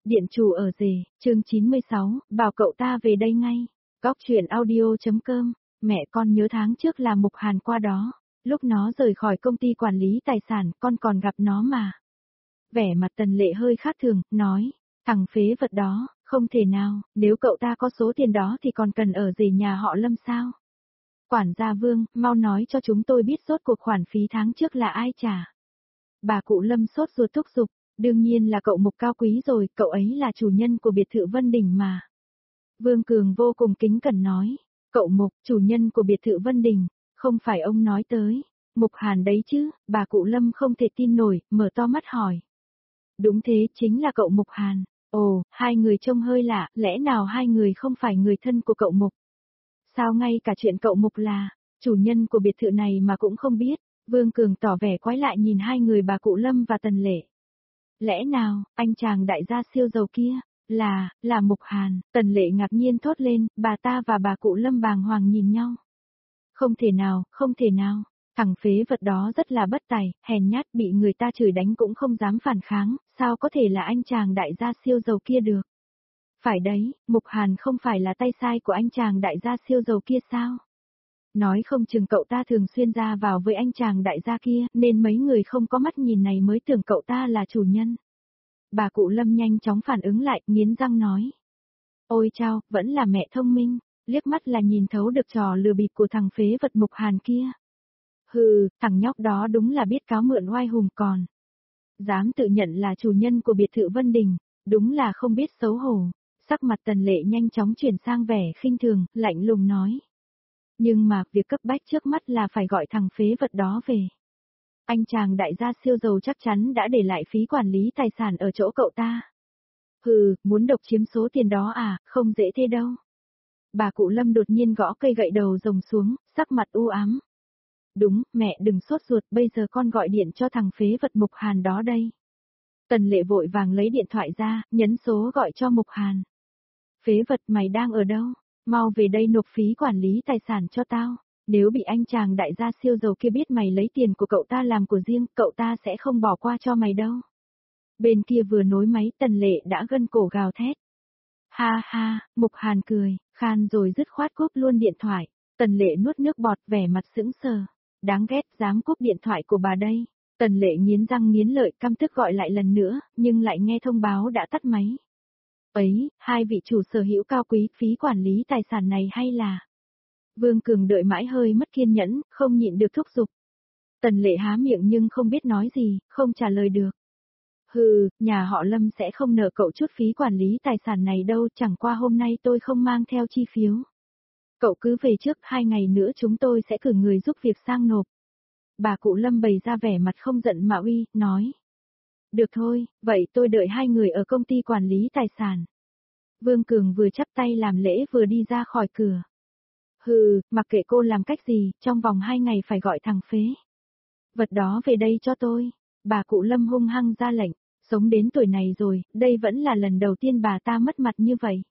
Điện chủ ở rể, chương 96, bảo cậu ta về đây ngay. Góc truyện audio.com, mẹ con nhớ tháng trước là Mục Hàn qua đó, lúc nó rời khỏi công ty quản lý tài sản con còn gặp nó mà. Vẻ mặt Tần Lệ hơi khác thường, nói, thằng phế vật đó, không thể nào, nếu cậu ta có số tiền đó thì còn cần ở rể nhà họ Lâm sao? Quản gia Vương, mau nói cho chúng tôi biết rốt cuộc khoản phí tháng trước là ai trả. Bà cụ Lâm sốt ruột thúc giục. Đương nhiên là cậu Mục cao quý rồi, cậu ấy là chủ nhân của biệt thự Vân Đình mà. Vương Cường vô cùng kính cẩn nói, cậu Mục, chủ nhân của biệt thự Vân Đình, không phải ông nói tới, Mục Hàn đấy chứ, bà cụ Lâm không thể tin nổi, mở to mắt hỏi. Đúng thế, chính là cậu Mục Hàn. Ồ, hai người trông hơi lạ, lẽ nào hai người không phải người thân của cậu Mục? Sao ngay cả chuyện cậu Mục là chủ nhân của biệt thự này mà cũng không biết? Vương Cường tỏ vẻ quái lại nhìn hai người bà cụ Lâm và Tần Lệ. Lẽ nào, anh chàng đại gia siêu giàu kia, là Mục Hàn? Tần Lệ ngạc nhiên thốt lên, bà ta và bà cụ Lâm bàng hoàng nhìn nhau. Không thể nào, không thể nào, thằng phế vật đó rất là bất tài, hèn nhát bị người ta chửi đánh cũng không dám phản kháng, sao có thể là anh chàng đại gia siêu giàu kia được? Phải đấy, Mục Hàn không phải là tay sai của anh chàng đại gia siêu giàu kia sao? Nói không chừng cậu ta thường xuyên ra vào với anh chàng đại gia kia, nên mấy người không có mắt nhìn này mới tưởng cậu ta là chủ nhân. Bà cụ Lâm nhanh chóng phản ứng lại, nghiến răng nói. Ôi chao, vẫn là mẹ thông minh, liếc mắt là nhìn thấu được trò lừa bịp của thằng phế vật Mục Hàn kia. Hừ, thằng nhóc đó đúng là biết cáo mượn oai hùng còn. Dám tự nhận là chủ nhân của biệt thự Vân Đình, đúng là không biết xấu hổ. Sắc mặt Tần Lệ nhanh chóng chuyển sang vẻ khinh thường, lạnh lùng nói. Nhưng mà, việc cấp bách trước mắt là phải gọi thằng phế vật đó về. Anh chàng đại gia siêu giàu chắc chắn đã để lại phí quản lý tài sản ở chỗ cậu ta. Hừ, muốn độc chiếm số tiền đó à, không dễ thế đâu. Bà cụ Lâm đột nhiên gõ cây gậy đầu rồng xuống, sắc mặt u ám. Đúng, mẹ đừng sốt ruột, bây giờ con gọi điện cho thằng phế vật Mục Hàn đó đây. Tần Lệ vội vàng lấy điện thoại ra, nhấn số gọi cho Mục Hàn. Phế vật mày đang ở đâu? Mau về đây nộp phí quản lý tài sản cho tao. Nếu bị anh chàng đại gia siêu giàu kia biết mày lấy tiền của cậu ta làm của riêng, cậu ta sẽ không bỏ qua cho mày đâu. Bên kia vừa nối máy, Tần Lệ đã gân cổ gào thét. Ha ha, Mục Hàn cười, khan rồi dứt khoát cúp luôn điện thoại. Tần Lệ nuốt nước bọt, vẻ mặt sững sờ. Đáng ghét, dám cúp điện thoại của bà đây. Tần Lệ nghiến răng nghiến lợi, căm tức gọi lại lần nữa, nhưng lại nghe thông báo đã tắt máy. Ấy, hai vị chủ sở hữu cao quý, phí quản lý tài sản này hay là... Vương Cường đợi mãi hơi mất kiên nhẫn, không nhịn được thúc giục. Tần Lệ há miệng nhưng không biết nói gì, không trả lời được. Hừ, nhà họ Lâm sẽ không nợ cậu chút phí quản lý tài sản này đâu, chẳng qua hôm nay tôi không mang theo chi phiếu. Cậu cứ về trước, 2 ngày nữa chúng tôi sẽ cử người giúp việc sang nộp. Bà cụ Lâm bày ra vẻ mặt không giận mà uy, nói. Được thôi, vậy tôi đợi hai người ở công ty quản lý tài sản. Vương Cường vừa chắp tay làm lễ vừa đi ra khỏi cửa. Hừ, mặc kệ cô làm cách gì, trong vòng 2 ngày phải gọi thằng phế vật đó về đây cho tôi. Bà cụ Lâm hung hăng ra lệnh, sống đến tuổi này rồi, đây vẫn là lần đầu tiên bà ta mất mặt như vậy.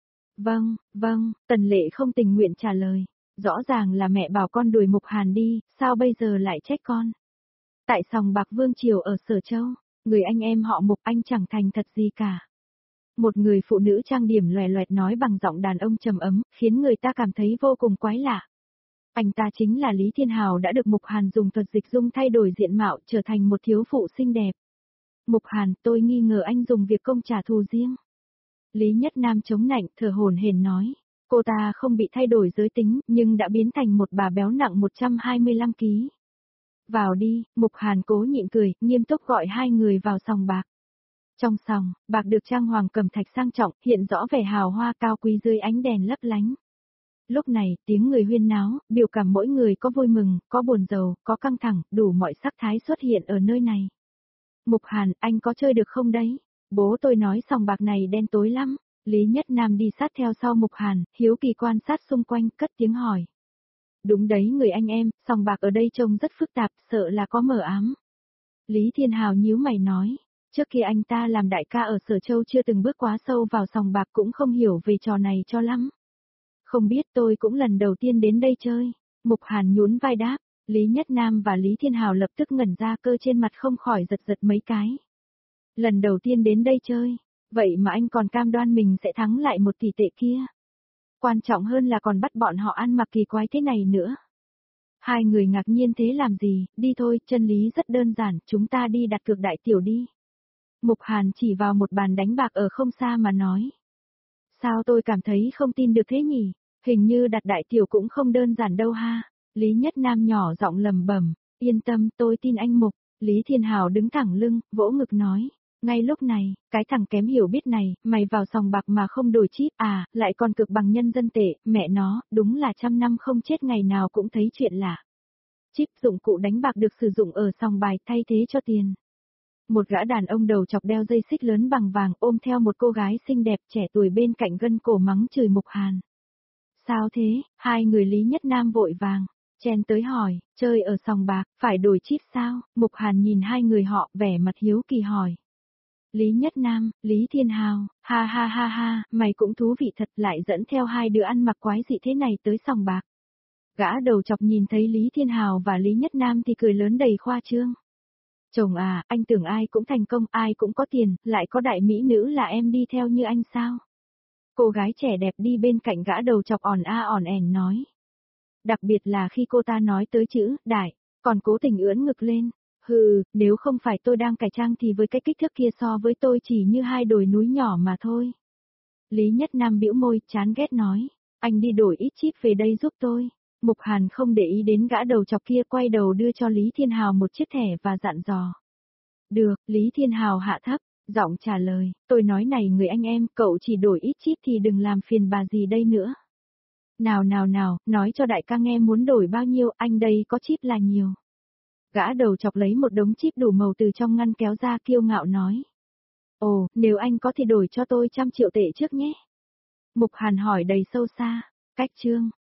Vâng, Tần Lệ không tình nguyện trả lời. Rõ ràng là mẹ bảo con đuổi Mục Hàn đi, sao bây giờ lại trách con? Tại sòng bạc Vương Triều ở Sở Châu, người anh em họ Mục anh chẳng thành thật gì cả. Một người phụ nữ trang điểm loè loẹt nói bằng giọng đàn ông trầm ấm, khiến người ta cảm thấy vô cùng quái lạ. Anh ta chính là Lý Thiên Hào đã được Mục Hàn dùng thuật dịch dung thay đổi diện mạo trở thành một thiếu phụ xinh đẹp. Mục Hàn, tôi nghi ngờ anh dùng việc công trả thù riêng. Lý Nhất Nam chống nạnh, thở hổn hển nói. Cô ta không bị thay đổi giới tính, nhưng đã biến thành một bà béo nặng 125 kg. Vào đi, Mục Hàn cố nhịn cười, nghiêm túc gọi hai người vào sòng bạc. Trong sòng, bạc được trang hoàng cẩm thạch sang trọng, hiện rõ vẻ hào hoa cao quý dưới ánh đèn lấp lánh. Lúc này, tiếng người huyên náo, biểu cảm mỗi người có vui mừng, có buồn rầu, có căng thẳng, đủ mọi sắc thái xuất hiện ở nơi này. Mục Hàn, anh có chơi được không đấy? Bố tôi nói sòng bạc này đen tối lắm. Lý Nhất Nam đi sát theo sau Mục Hàn, hiếu kỳ quan sát xung quanh, cất tiếng hỏi. Đúng đấy người anh em, sòng bạc ở đây trông rất phức tạp, sợ là có mờ ám. Lý Thiên Hào nhíu mày nói. Trước kia anh ta làm đại ca ở Sở Châu chưa từng bước quá sâu vào sòng bạc cũng không hiểu về trò này cho lắm. Không biết tôi cũng lần đầu tiên đến đây chơi. Mục Hàn nhún vai đáp. Lý Nhất Nam và Lý Thiên Hào lập tức ngẩn ra cơ trên mặt không khỏi giật giật mấy cái. Lần đầu tiên đến đây chơi. Vậy mà anh còn cam đoan mình sẽ thắng lại 1 tỷ tệ kia. Quan trọng hơn là còn bắt bọn họ ăn mặc kỳ quái thế này nữa. Hai người ngạc nhiên thế làm gì, đi thôi, chân lý rất đơn giản, chúng ta đi đặt cược đại tiểu đi. Mục Hàn chỉ vào một bàn đánh bạc ở không xa mà nói. Sao tôi cảm thấy không tin được thế nhỉ, hình như đặt đại tiểu cũng không đơn giản đâu ha. Lý Nhất Nam nhỏ giọng lầm bẩm, yên tâm tôi tin anh Mục. Lý Thiên Hào đứng thẳng lưng, vỗ ngực nói. Ngay lúc này, cái thằng kém hiểu biết này, mày vào sòng bạc mà không đổi chip à, lại còn cực bằng nhân dân tệ, mẹ nó, đúng là 100 năm không chết ngày nào cũng thấy chuyện lạ. Chip dụng cụ đánh bạc được sử dụng ở sòng bài thay thế cho tiền. Một gã đàn ông đầu chọc đeo dây xích lớn bằng vàng ôm theo một cô gái xinh đẹp trẻ tuổi bên cạnh gân cổ mắng chửi Mục Hàn. Sao thế, hai người Lý Nhất Nam vội vàng, chen tới hỏi, chơi ở sòng bạc, phải đổi chip sao? Mục Hàn nhìn hai người họ vẻ mặt hiếu kỳ hỏi. Lý Nhất Nam, Lý Thiên Hào, ha ha ha ha, mày cũng thú vị thật lại dẫn theo hai đứa ăn mặc quái dị thế này tới sòng bạc. Gã đầu chọc nhìn thấy Lý Thiên Hào và Lý Nhất Nam thì cười lớn đầy khoa trương. Chồng à, anh tưởng ai cũng thành công, ai cũng có tiền, lại có đại mỹ nữ là em đi theo như anh sao? Cô gái trẻ đẹp đi bên cạnh gã đầu chọc ỏn a ỏn ẻn nói. Đặc biệt là khi cô ta nói tới chữ, đại, còn cố tình ưỡn ngực lên. Hừ, nếu không phải tôi đang cải trang thì với cái kích thước kia so với tôi chỉ như hai đồi núi nhỏ mà thôi. Lý Nhất Nam bĩu môi, chán ghét nói. Anh đi đổi ít chip về đây giúp tôi. Mục Hàn không để ý đến gã đầu chọc kia quay đầu đưa cho Lý Thiên Hào một chiếc thẻ và dặn dò. Được, Lý Thiên Hào hạ thấp, giọng trả lời, tôi nói này người anh em, cậu chỉ đổi ít chip thì đừng làm phiền bà gì đây nữa. Nào nào nào, nói cho đại ca nghe muốn đổi bao nhiêu, anh đây có chip là nhiều. Gã đầu chọc lấy một đống chip đủ màu từ trong ngăn kéo ra kiêu ngạo nói. Ồ, nếu anh có thì đổi cho tôi 100 triệu tệ trước nhé. Mục Hàn hỏi đầy sâu xa, cách chương.